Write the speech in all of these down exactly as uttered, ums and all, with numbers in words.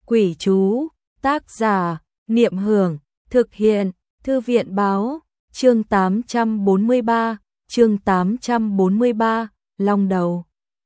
Quỷ chú, tác giả, Niệm Hưởng, thực hiện, Thư viện báo, chương tám trăm bốn mươi ba, chương tám trăm bốn mươi ba, long đầu.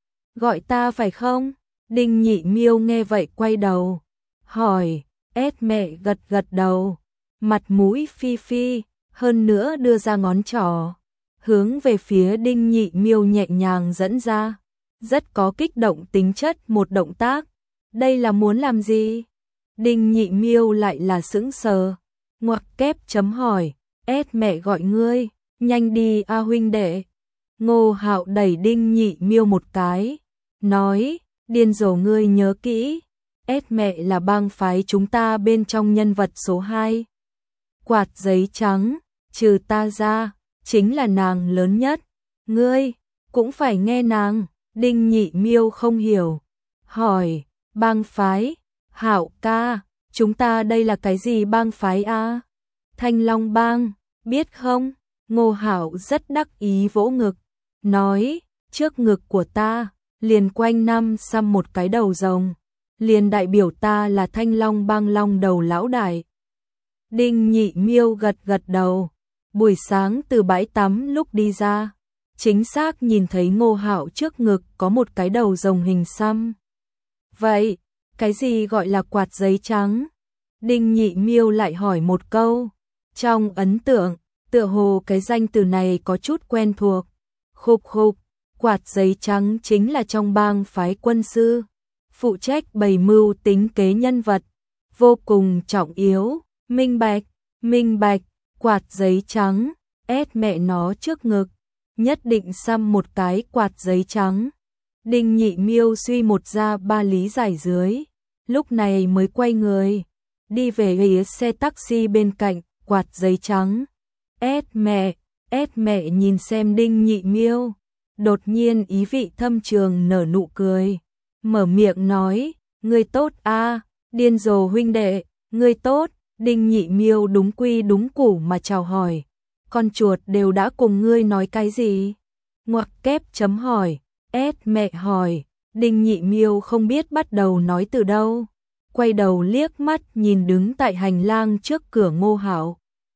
Gọi ta phải không? Đinh Nhị Miêu nghe vậy quay đầu, hỏi, ét mẹ gật gật đầu, mặt mũi phi phi, hơn nữa đưa ra ngón trỏ, hướng về phía Đinh Nhị Miêu nhẹ nhàng dẫn ra, rất có kích động tính chất một động tác. Đây là muốn làm gì? Đinh Nhị Miêu lại là sững sờ, ngoặc kép chấm hỏi, ét mẹ gọi ngươi, nhanh đi a huynh đệ. Ngô Hạo đẩy Đinh Nhị Miêu một cái, nói, điên rồ ngươi nhớ kỹ, ét mẹ là bang phái chúng ta bên trong nhân vật số hai. Quạt giấy trắng, trừ ta ra, chính là nàng lớn nhất, ngươi cũng phải nghe nàng. Đinh Nhị Miêu không hiểu, hỏi, bang phái, Hạo ca, chúng ta đây là cái gì bang phái a? Thanh Long bang, biết không? Ngô Hạo rất đắc ý vỗ ngực, nói, trước ngực của ta, liền quanh năm xăm một cái đầu rồng, liền đại biểu ta là Thanh Long bang long đầu lão đại. Đinh Nhị Miêu gật gật đầu, buổi sáng từ bãi tắm lúc đi ra, chính xác nhìn thấy Ngô Hạo trước ngực có một cái đầu rồng hình xăm. Vậy, cái gì gọi là quạt giấy trắng? Đinh Nhị Miêu lại hỏi một câu, trong ấn tượng, tựa hồ cái danh từ này có chút quen thuộc. Khục khục, quạt giấy trắng chính là trong bang phái quân sư, phụ trách bày mưu tính kế nhân vật, vô cùng trọng yếu, minh bạch, minh bạch, quạt giấy trắng, ét mẹ nó trước ngực, nhất định xăm một cái quạt giấy trắng. Đinh Nhị Miêu suy một ra ba lý giải dưới, lúc này mới quay người, đi về phía xe taxi bên cạnh, quạt giấy trắng. Ét mẹ, ét mẹ nhìn xem Đinh Nhị Miêu, đột nhiên ý vị thâm trường nở nụ cười, mở miệng nói, ngươi tốt a, điên rồ huynh đệ, ngươi tốt. Đinh Nhị Miêu đúng quy đúng củ mà chào hỏi, con chuột đều đã cùng ngươi nói cái gì? Ngoặc kép chấm hỏi, ét mẹ hỏi, Đinh Nhị Miêu không biết bắt đầu nói từ đâu, quay đầu liếc mắt nhìn đứng tại hành lang trước cửa Ngô Hạo.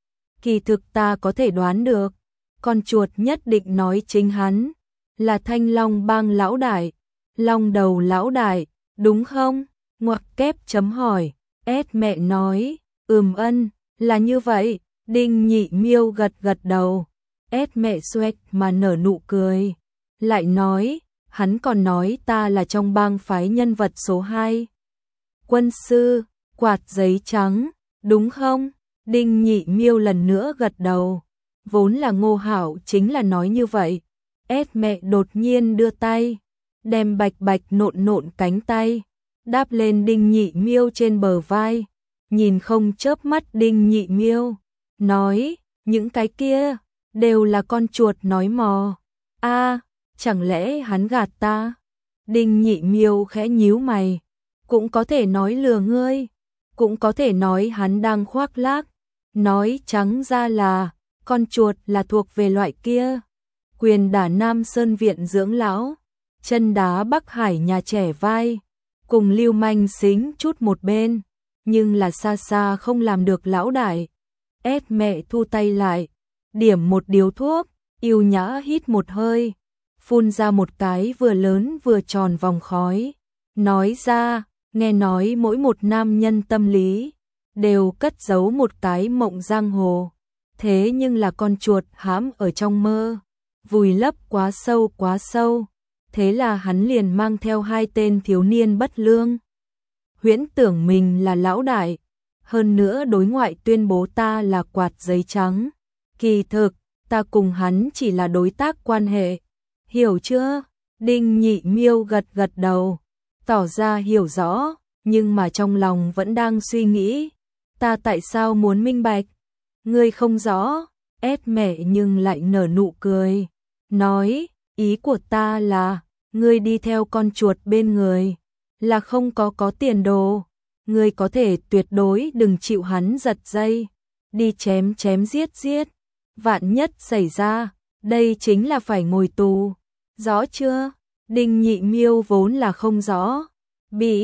Kỳ thực ta có thể đoán được, con chuột nhất định nói chính hắn là Thanh Long bang lão đại, long đầu lão đại, đúng không? Ngoặc kép chấm hỏi, ét mẹ nói, ừm ân, là như vậy. Đinh Nhị Miêu gật gật đầu, ét mẹ xoẹt mà nở nụ cười, lại nói, hắn còn nói ta là trong bang phái nhân vật số hai. Quân sư, quạt giấy trắng, đúng không? Đinh Nhị Miêu lần nữa gật đầu, vốn là Ngô Hạo chính là nói như vậy. Ét mẹ đột nhiên đưa tay, đem bạch bạch nộn nộn cánh tay, đáp lên Đinh Nhị Miêu trên bờ vai, nhìn không chớp mắt Đinh Nhị Miêu, nói, những cái kia, đều là con chuột nói mò. A, chẳng lẽ hắn gạt ta? Đinh Nhị Miêu khẽ nhíu mày, cũng có thể nói lừa ngươi, cũng có thể nói hắn đang khoác lác, nói trắng ra là, con chuột là thuộc về loại kia, quyền đả Nam Sơn viện dưỡng lão, chân đá Bắc Hải nhà trẻ vai, cùng lưu manh xính chút một bên, nhưng là xa xa không làm được lão đại. Ét mẹ thu tay lại, điểm một điếu thuốc, yêu nhã hít một hơi, phun ra một cái vừa lớn vừa tròn vòng khói, nói ra, nghe nói mỗi một nam nhân tâm lý đều cất giấu một cái mộng giang hồ, thế nhưng là con chuột hãm ở trong mơ, vùi lấp quá sâu quá sâu, thế là hắn liền mang theo hai tên thiếu niên bất lương, huyễn tưởng mình là lão đại, hơn nữa đối ngoại tuyên bố ta là quạt giấy trắng, kỳ thực, ta cùng hắn chỉ là đối tác quan hệ, hiểu chưa? Đinh Nhị Miêu gật gật đầu, tỏ ra hiểu rõ, nhưng mà trong lòng vẫn đang suy nghĩ, ta tại sao muốn minh bạch? Ngươi không rõ, ét mẹ nhưng lại nở nụ cười, nói, ý của ta là, ngươi đi theo con chuột bên người, là không có có tiền đồ, ngươi có thể tuyệt đối đừng chịu hắn giật dây, đi chém chém giết giết, vạn nhất xảy ra, đây chính là phải ngồi tù, rõ chưa? Đinh Nhị Miêu vốn là không rõ, bị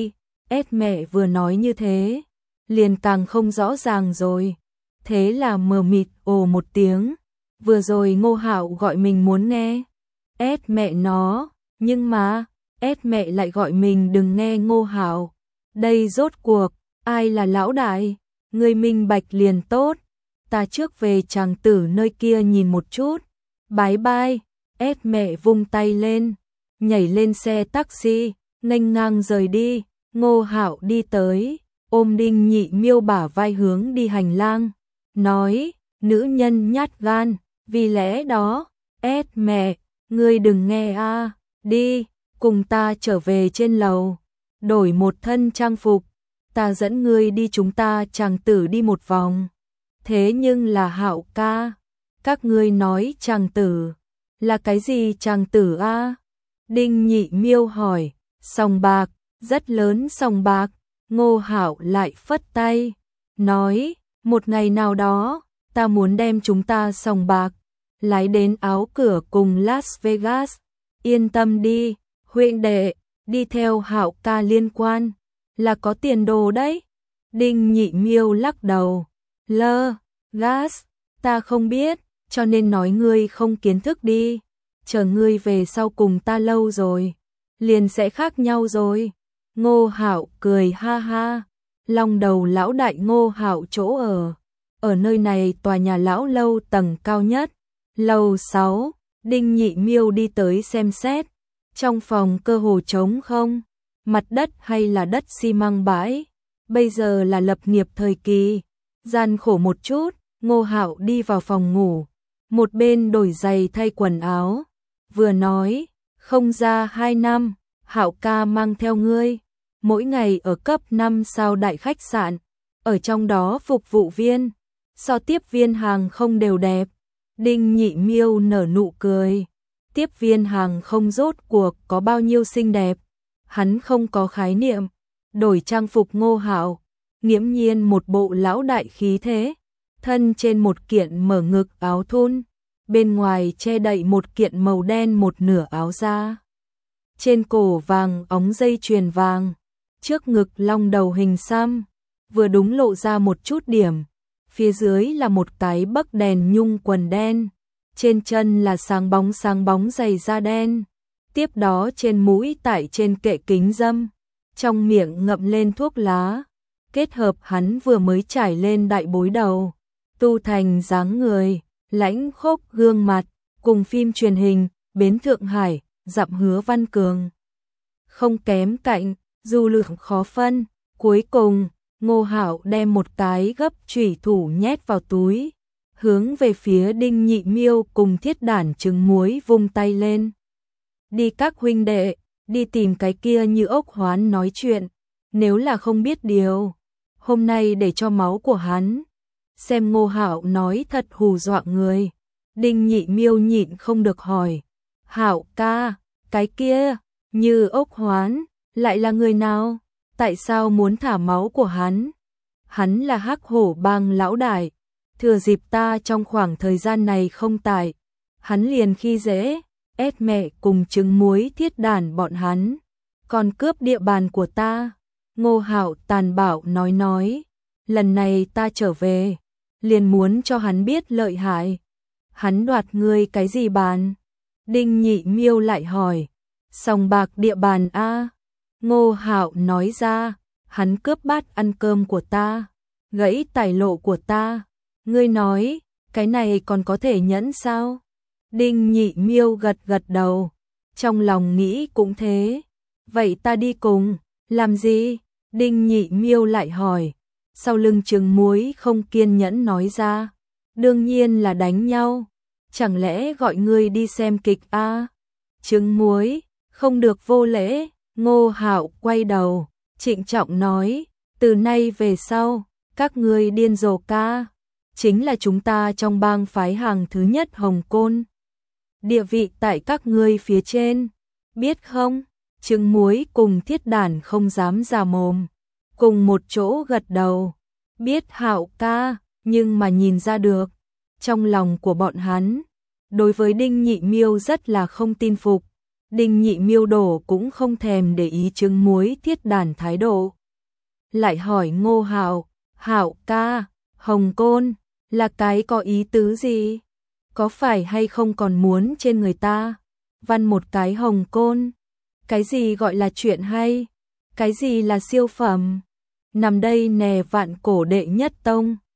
Ét mẹ vừa nói như thế, liền càng không rõ ràng rồi. Thế là mờ mịt ồ một tiếng, vừa rồi Ngô Hạo gọi mình muốn nghe. Ét mẹ nó, nhưng mà, Ét mẹ lại gọi mình đừng nghe Ngô Hạo. Đây rốt cuộc, ai là lão đại? Người minh bạch liền tốt. Ta trước về chàng tử nơi kia nhìn một chút. Bái bai, Ét mẹ vung tay lên, nhảy lên xe taxi, nghênh ngang rời đi. Ngô Hạo đi tới, ôm Đinh Nhị Miêu bả vai hướng đi hành lang, nói, nữ nhân nhát gan, vì lẽ đó, Ét mẹ, ngươi đừng nghe a, đi, cùng ta trở về trên lầu, đổi một thân trang phục, ta dẫn ngươi đi chúng ta chàng tử đi một vòng. Thế nhưng là Hạo ca, các ngươi nói chàng tử, là cái gì chàng tử a? Đinh Nhị Miêu hỏi, sòng bạc, rất lớn sòng bạc. Ngô Hạo lại phất tay, nói, một ngày nào đó, ta muốn đem chúng ta sòng bạc, lái đến áo cửa cùng Las Vegas. Yên tâm đi, huynh đệ, đi theo Hạo ca liên quan, là có tiền đồ đấy. Đinh Nhị Miêu lắc đầu, lơ, gas, ta không biết, cho nên nói ngươi không kiến thức đi, chờ ngươi về sau cùng ta lâu rồi, liền sẽ khác nhau rồi. Ngô Hạo cười ha ha, Long Đầu lão đại Ngô Hạo chỗ ở, ở nơi này tòa nhà lão lâu tầng cao nhất, lầu sáu. Đinh Nhị Miêu đi tới xem xét, trong phòng cơ hồ trống không, mặt đất hay là đất xi măng bãi, bây giờ là lập nghiệp thời kỳ, gian khổ một chút. Ngô Hạo đi vào phòng ngủ, một bên đổi giày thay quần áo, vừa nói, không ra hai năm, Hạo ca mang theo ngươi, mỗi ngày ở cấp năm sao đại khách sạn, ở trong đó phục vụ viên, so tiếp viên hàng không đều đẹp. Đinh Nhị Miêu nở nụ cười, tiếp viên hàng không rốt cuộc có bao nhiêu xinh đẹp, hắn không có khái niệm, đổi trang phục Ngô Hạo, nghiễm nhiên một bộ lão đại khí thế, thân trên một kiện mở ngực áo thun, bên ngoài che đậy một kiện màu đen một nửa áo da. Trên cổ vàng óng dây chuyền vàng, trước ngực long đầu hình xăm, vừa đúng lộ ra một chút điểm, phía dưới là một cái bấc đèn nhung quần đen, trên chân là sáng bóng sáng bóng giày da đen, tiếp đó trên mũi tại trên kệ kính dâm, trong miệng ngậm lên thuốc lá, kết hợp hắn vừa mới trải lên đại bối đầu, tu thành dáng người, lãnh khốc gương mặt, cùng phim truyền hình, Bến Thượng Hải, Dặm Hứa Văn Cường. Không kém cạnh, dù lượng khó phân, cuối cùng, Ngô Hạo đem một cái gấp chủy thủ nhét vào túi, hướng về phía Đinh Nhị Miêu cùng Thiết Đản trứng muối vung tay lên. Đi các huynh đệ, đi tìm cái kia Như Ốc Hoán nói chuyện, nếu là không biết điều, hôm nay để cho máu của hắn. Xem Ngô Hạo nói thật hù dọa người, Đinh Nhị Miêu nhịn không được hỏi, Hạo ca, cái kia, Như Ốc Hoán, lại là người nào? Tại sao muốn thả máu của hắn? Hắn là Hắc Hổ Bang lão đại, thừa dịp ta trong khoảng thời gian này không tại, hắn liền khi dễ, ép mẹ cùng trứng muối Thiết Đản bọn hắn, còn cướp địa bàn của ta. Ngô Hạo tàn bạo nói nói, lần này ta trở về, liền muốn cho hắn biết lợi hại. Hắn đoạt ngươi cái gì bàn? Đinh Nhị Miêu lại hỏi, sòng bạc địa bàn a. Ngô Hạo nói ra, hắn cướp bát ăn cơm của ta, gãy tài lộ của ta. Ngươi nói, cái này còn có thể nhẫn sao? Đinh Nhị Miêu gật gật đầu, trong lòng nghĩ cũng thế. Vậy ta đi cùng, làm gì? Đinh Nhị Miêu lại hỏi, sau lưng trứng muối không kiên nhẫn nói ra, đương nhiên là đánh nhau, chẳng lẽ gọi ngươi đi xem kịch a? À? Trứng muối, không được vô lễ. Ngô Hạo quay đầu, trịnh trọng nói, từ nay về sau, các ngươi điên rồ ca, chính là chúng ta trong bang phái hàng thứ nhất Hồng Côn. Địa vị tại các ngươi phía trên, biết không? Trứng muối cùng Thiết Đản không dám ra mồm, cùng một chỗ gật đầu, biết Hạo ca, nhưng mà nhìn ra được, trong lòng của bọn hắn, đối với Đinh Nhị Miêu rất là không tin phục. Đinh Nhị Miêu đổ cũng không thèm để ý trứng muối Thiết Đản thái độ, lại hỏi Ngô Hạo, Hạo ca, hồng côn, là cái có ý tứ gì? Có phải hay không còn muốn trên người ta? Văn một cái hồng côn. Cái gì gọi là chuyện hay? Cái gì là siêu phẩm? Nằm đây nè vạn cổ đệ nhất tông.